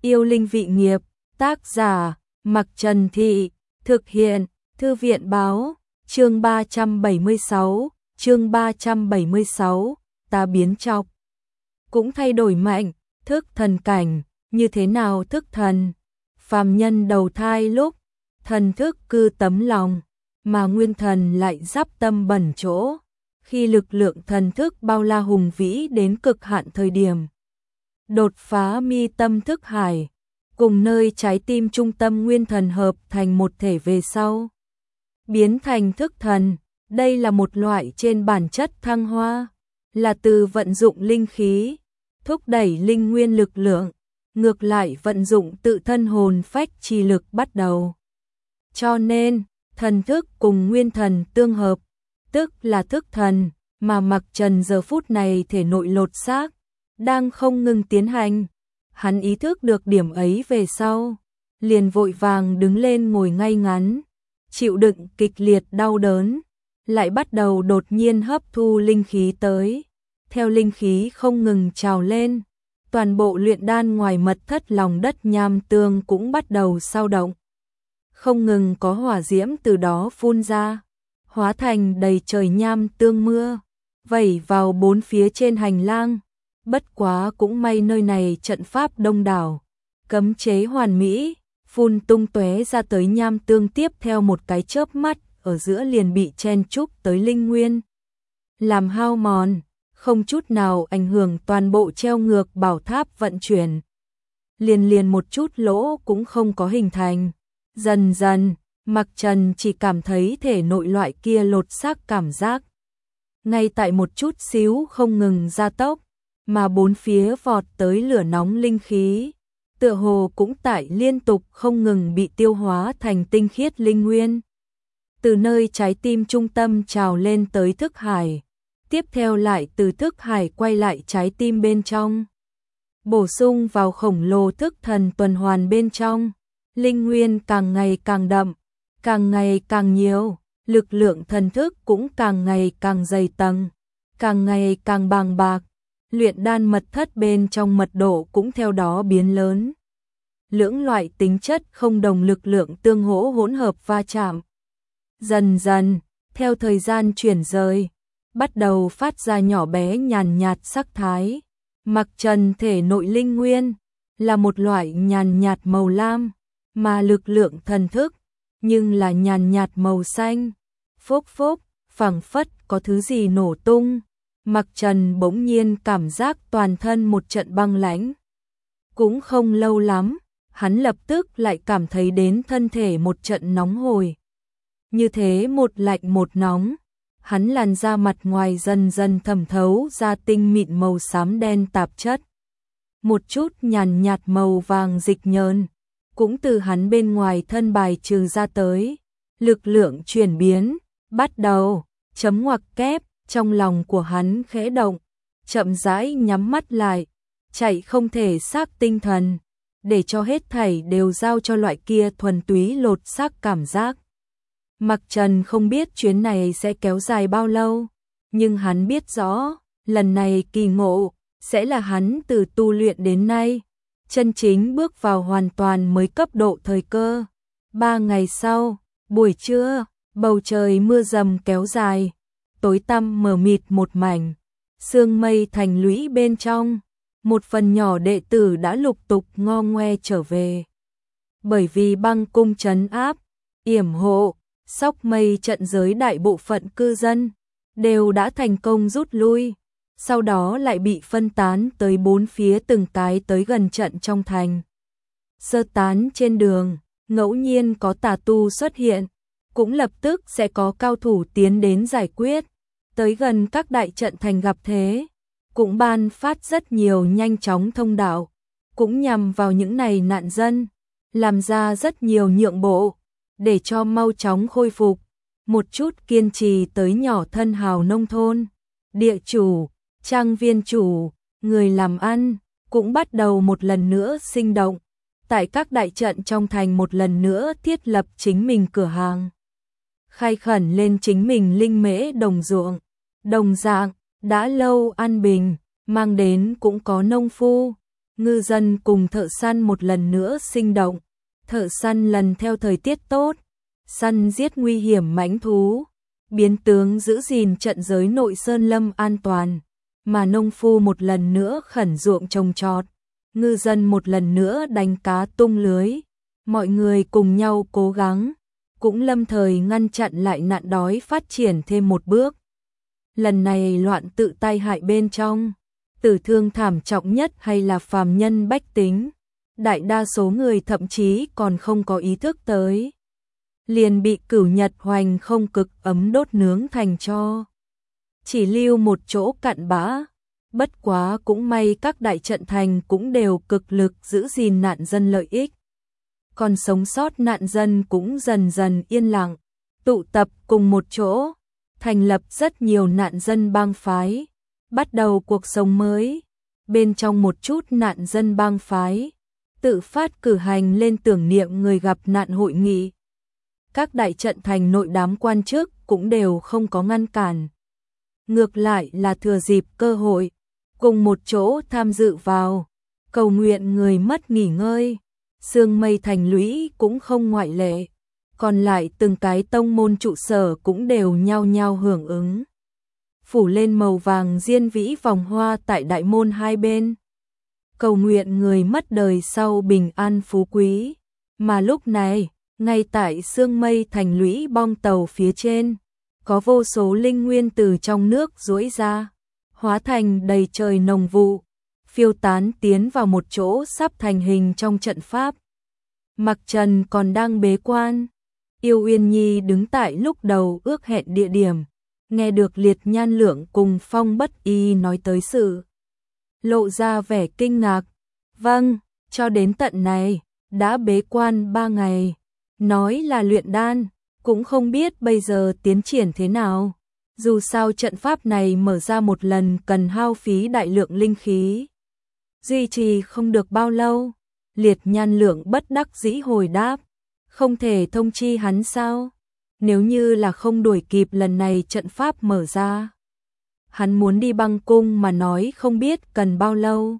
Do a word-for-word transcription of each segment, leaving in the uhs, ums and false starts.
Yêu linh vị nghiệp, tác giả, Mặc Trần Thị, thực hiện, Thư viện báo, chương ba trăm bảy mươi sáu, chương ba trăm bảy mươi sáu, ta biến chọc. Cũng thay đổi mạnh, thức thần cảnh, như thế nào thức thần? Phàm nhân đầu thai lúc, thần thức cư tấm lòng, mà nguyên thần lại giáp tâm bẩn chỗ. Khi lực lượng thần thức bao la hùng vĩ đến cực hạn thời điểm, đột phá mi tâm thức hải, cùng nơi trái tim trung tâm nguyên thần hợp thành một thể về sau, biến thành thức thần. Đây là một loại trên bản chất thăng hoa, là từ vận dụng linh khí, thúc đẩy linh nguyên lực lượng, ngược lại vận dụng tự thân hồn phách chi lực bắt đầu. Cho nên, thần thức cùng nguyên thần tương hợp, tức là thức thần, mà Mặc Trần giờ phút này thể nội lột xác, đang không ngừng tiến hành. Hắn ý thức được điểm ấy về sau, liền vội vàng đứng lên ngồi ngay ngắn, chịu đựng kịch liệt đau đớn, lại bắt đầu đột nhiên hấp thu linh khí tới. Theo linh khí không ngừng trào lên, toàn bộ luyện đan ngoài mật thất lòng đất nham tương cũng bắt đầu sao động. Không ngừng có hỏa diễm từ đó phun ra, hóa thành đầy trời nham tương mưa, vẩy vào bốn phía trên hành lang. Bất quá cũng may nơi này trận pháp đông đảo, cấm chế hoàn mỹ, phun tung tóe ra tới nham tương tiếp theo một cái chớp mắt, ở giữa liền bị chen chúc tới linh nguyên, làm hao mòn, không chút nào ảnh hưởng toàn bộ treo ngược bảo tháp vận chuyển. Liền liền một chút lỗ cũng không có hình thành. Dần dần, Mặc Trần chỉ cảm thấy thể nội loại kia lột xác cảm giác, ngay tại một chút xíu không ngừng gia tốc, mà bốn phía vọt tới lửa nóng linh khí, tựa hồ cũng tại liên tục không ngừng bị tiêu hóa thành tinh khiết linh nguyên. Từ nơi trái tim trung tâm trào lên tới thức hải, tiếp theo lại từ thức hải quay lại trái tim bên trong, bổ sung vào khổng lồ thức thần tuần hoàn bên trong. Linh nguyên càng ngày càng đậm, càng ngày càng nhiều, lực lượng thần thức cũng càng ngày càng dày tầng, càng ngày càng bàng bạc. Luyện đan mật thất bên trong mật độ cũng theo đó biến lớn. Lưỡng loại tính chất không đồng lực lượng tương hỗ hỗn hợp va chạm. Dần dần, theo thời gian chuyển rời, bắt đầu phát ra nhỏ bé nhàn nhạt sắc thái. Mặc Trần thể nội linh nguyên là một loại nhàn nhạt màu lam, mà lực lượng thần thức nhưng là nhàn nhạt màu xanh. Phốc phốc, phảng phất có thứ gì nổ tung. Mặc Trần bỗng nhiên cảm giác toàn thân một trận băng lãnh. Cũng không lâu lắm, hắn lập tức lại cảm thấy đến thân thể một trận nóng hổi. Như thế một lạnh một nóng, hắn làn da mặt ngoài dần dần thẩm thấu ra tinh mịn màu xám đen tạp chất. Một chút nhàn nhạt màu vàng dịch nhờn cũng từ hắn bên ngoài thân bài trừ ra tới. Lực lượng chuyển biến bắt đầu. Chấm ngoặc kép, trong lòng của hắn khẽ động, chậm rãi nhắm mắt lại, chạy không thể xác tinh thần, để cho hết thảy đều giao cho loại kia thuần túy lột xác cảm giác. Mặc Trần không biết chuyến này sẽ kéo dài bao lâu, nhưng hắn biết rõ, lần này kỳ ngộ sẽ là hắn từ tu luyện đến nay chân chính bước vào hoàn toàn mới cấp độ thời cơ. Ba ngày sau, buổi trưa, bầu trời mưa rầm kéo dài, tối tăm mờ mịt một mảnh, sương mây thành lũy bên trong, một phần nhỏ đệ tử đã lục tục ngo ngoe trở về. Bởi vì băng cung trấn áp, yểm hộ, sóc mây trận giới đại bộ phận cư dân đều đã thành công rút lui, sau đó lại bị phân tán tới bốn phía từng cái tới gần trận trong thành. Sơ tán trên đường, ngẫu nhiên có tà tu xuất hiện, cũng lập tức sẽ có cao thủ tiến đến giải quyết. Tới gần các đại trận thành gặp thế, cũng ban phát rất nhiều nhanh chóng thông đạo, cũng nhằm vào những này nạn dân, làm ra rất nhiều nhượng bộ, để cho mau chóng khôi phục. Một chút kiên trì tới nhỏ thân hào nông thôn, địa chủ, trang viên chủ, người làm ăn, cũng bắt đầu một lần nữa sinh động. Tại các đại trận trong thành một lần nữa thiết lập chính mình cửa hàng, khai khẩn lên chính mình linh mễ đồng ruộng. Đồng dạng, đã lâu an bình, mang đến cũng có nông phu, Ngư dân cùng thợ săn một lần nữa sinh động. Thợ săn lần theo thời tiết tốt, săn giết nguy hiểm mãnh thú, biến tướng giữ gìn trận giới nội sơn lâm an toàn, mà nông phu một lần nữa khẩn ruộng trồng trọt, ngư dân một lần nữa đánh cá tung lưới, mọi người cùng nhau cố gắng, cũng lâm thời ngăn chặn lại nạn đói phát triển thêm một bước. Lần này loạn tự tai hại bên trong, tử thương thảm trọng nhất hay là phàm nhân bách tính, đại đa số người thậm chí còn không có ý thức tới, liền bị cửu nhật hoành không cực ấm đốt nướng thành tro. Chỉ lưu một chỗ cặn bã, bất quá cũng may các đại trận thành cũng đều cực lực giữ gìn nạn dân lợi ích. Còn sống sót nạn dân cũng dần dần yên lặng, tụ tập cùng một chỗ, thành lập rất nhiều nạn dân bang phái, bắt đầu cuộc sống mới. Bên trong một chút nạn dân bang phái, tự phát cử hành lên tưởng niệm người gặp nạn hội nghị. Các đại trận thành nội đám quan chức cũng đều không có ngăn cản. Ngược lại là thừa dịp cơ hội, cùng một chỗ tham dự vào, cầu nguyện người mất nghỉ ngơi. Sương Mây Thành lũy cũng không ngoại lệ, còn lại từng cái tông môn trụ sở cũng đều nhao nhao hưởng ứng. Phủ lên màu vàng diên vĩ vòng hoa tại đại môn hai bên, cầu nguyện người mất đời sau bình an phú quý. Mà lúc này, ngay tại Sương Mây Thành lũy bong tàu phía trên, có vô số linh nguyên từ trong nước duỗi ra, hóa thành đầy trời nồng vụ, phiêu tán tiến vào một chỗ sắp thành hình trong trận pháp. Mặc Trần còn đang bế quan, Yêu Uyên Nhi đứng tại lúc đầu ước hẹn địa điểm, nghe được Liệt Nhan Lượng cùng Phong Bất Y nói tới sự, lộ ra vẻ kinh ngạc. Vâng, cho đến tận này, đã bế quan ba ngày, nói là luyện đan, cũng không biết bây giờ tiến triển thế nào. Dù sao trận pháp này mở ra một lần cần hao phí đại lượng linh khí, duy trì không được bao lâu. Liệt Nhan Lượng bất đắc dĩ hồi đáp, không thể thông chi hắn sao? Nếu như là không đuổi kịp lần này trận pháp mở ra, hắn muốn đi băng cung mà nói không biết cần bao lâu.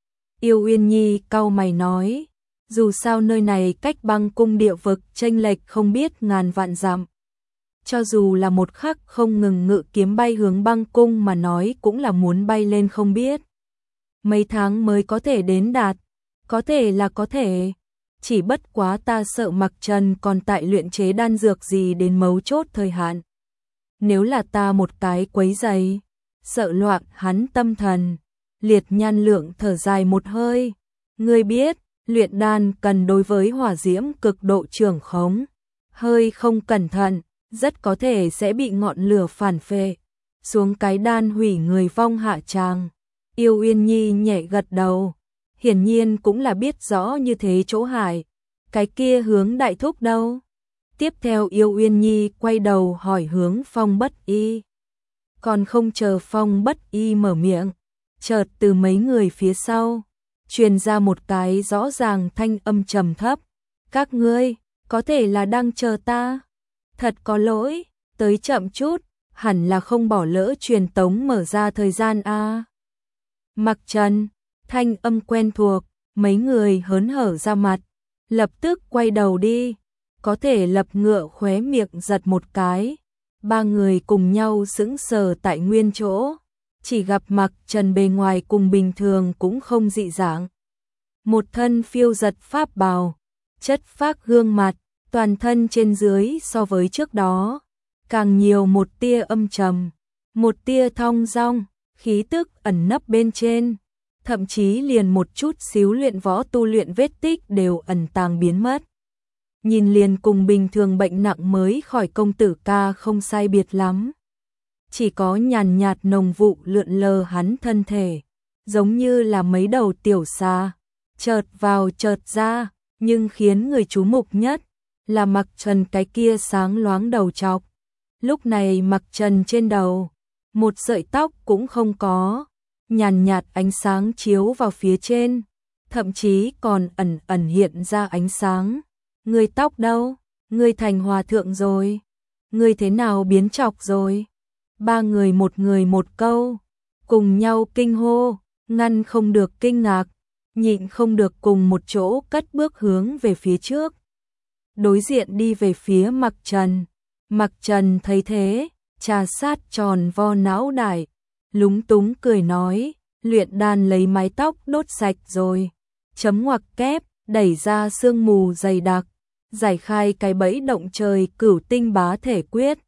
Yêu Uyên Nhi cau mày nói, dù sao nơi này cách băng cung địa vực chênh lệch không biết ngàn vạn dặm. Cho dù là một khắc không ngừng ngự kiếm bay hướng băng cung mà nói cũng là muốn bay lên không biết mấy tháng mới có thể đến đạt. Có thể là có thể, chỉ bất quá ta sợ Mặc Trần còn tại luyện chế đan dược gì đến mấu chốt thời hạn. Nếu là ta một cái quấy giày, sợ loạn hắn tâm thần. Liệt Nhan Lượng thở dài một hơi, ngươi biết, luyện đan cần đối với hỏa diễm cực độ trưởng khống, hơi không cẩn thận, rất có thể sẽ bị ngọn lửa phản phệ, xuống cái đan hủy người vong hạ tràng. Yêu Uyên Nhi nhẹ gật đầu, hiển nhiên cũng là biết rõ như thế chỗ hại. Cái kia hướng đại thúc đâu? Tiếp theo Yêu Uyên Nhi quay đầu hỏi hướng Phong Bất Y. Còn không chờ Phong Bất Y mở miệng, chợt từ mấy người phía sau truyền ra một cái rõ ràng thanh âm trầm thấp, các ngươi có thể là đang chờ ta. Thật có lỗi, tới chậm chút, hẳn là không bỏ lỡ truyền tống mở ra thời gian a. Mặc Trần, thanh âm quen thuộc, mấy người hớn hở ra mặt, lập tức quay đầu đi, có thể lập ngựa khóe miệng giật một cái. Ba người cùng nhau sững sờ tại nguyên chỗ, chỉ gặp Mặc Trần bề ngoài cùng bình thường cũng không dị dạng. Một thân phiêu giật pháp bào, chất phác gương mặt, toàn thân trên dưới so với trước đó, càng nhiều một tia âm trầm, một tia thong dong, khí tức ẩn nấp bên trên, thậm chí liền một chút xíu luyện võ tu luyện vết tích đều ẩn tàng biến mất. Nhìn liền cùng bình thường bệnh nặng mới khỏi công tử ca không sai biệt lắm. Chỉ có nhàn nhạt nồng vụ lượn lờ hắn thân thể, giống như là mấy đầu tiểu xà, chợt vào chợt ra, nhưng khiến người chú mục nhất là Mặc Trần cái kia sáng loáng đầu trọc. Lúc này Mặc Trần trên đầu, một sợi tóc cũng không có, nhàn nhạt ánh sáng chiếu vào phía trên, thậm chí còn ẩn ẩn hiện ra ánh sáng. Người tóc đâu? Người thành hòa thượng rồi? Người thế nào biến trọc rồi? Ba người một người một câu, cùng nhau kinh hô, ngăn không được kinh ngạc, nhịn không được cùng một chỗ cất bước hướng về phía trước. Đối diện đi về phía Mặc Trần. Mặc Trần thấy thế, trà sát tròn vo não đại, lúng túng cười nói, luyện đan lấy mái tóc đốt sạch rồi. Chấm ngoặc kép, đẩy ra sương mù dày đặc, giải khai cái bẫy động trời cửu tinh bá thể quyết.